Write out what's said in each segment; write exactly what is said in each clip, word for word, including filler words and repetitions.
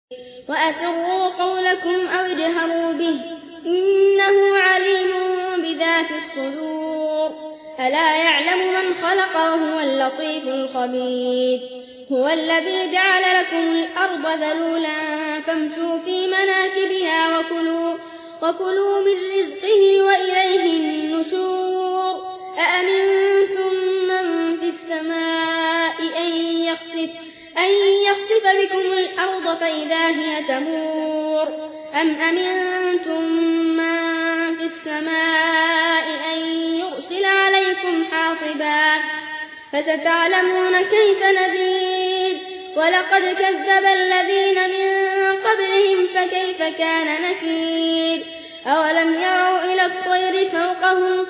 وأسروا قولكم أو اجهروا به إنه عليم بذات الصدور ألا يعلم من خلق وهو اللطيف الخبير هو الذي جعل لكم الأرض ذلولا فامشوا في مناكبها وكلوا, وكلوا من رزقه وإليه النشور أأمنتم من في السماء أن يخسف, أن يخسف بكم الأرض فإذا هي تمور أم أمنتم من في السماء أن يرسل عليكم حاصبا فستعلمون كيف نذير ولقد كذب الذين من قبلهم فكيف كان نكير أولم يروا إلى الطير فوقهم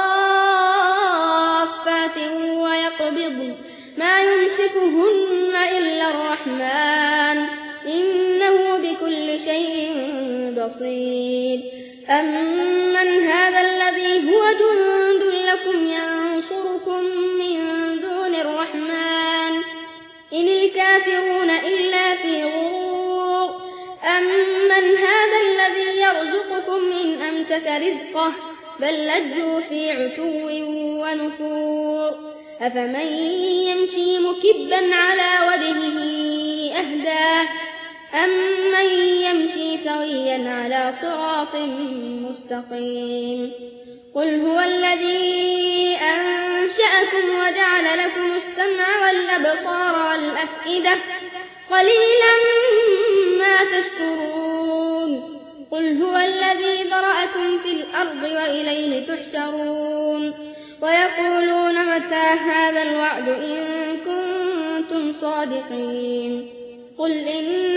صافات ويقبضن ما يمسكهن إلا الرحمن إنه بكل شيء بصير أمن هذا الذي هو جند لكم ينصركم من دون الرحمن إن الكافرون إلا في غرور أمن هذا الذي يرزقكم إن أمسك رزقه بل لجوا في عتو ونفور أفمن يمشي مكبا على وجهه أهدى أمن يمشي سويا على صراط مستقيم قل هو الذي أنشأكم وجعل لكم السمع والأبصار والأفئدة قليلا ما تشكرون قل هو الذي ذرأكم في الأرض وإليه تحشرون ويقولون متى هذا الوعد إن كنتم صادقين قل إن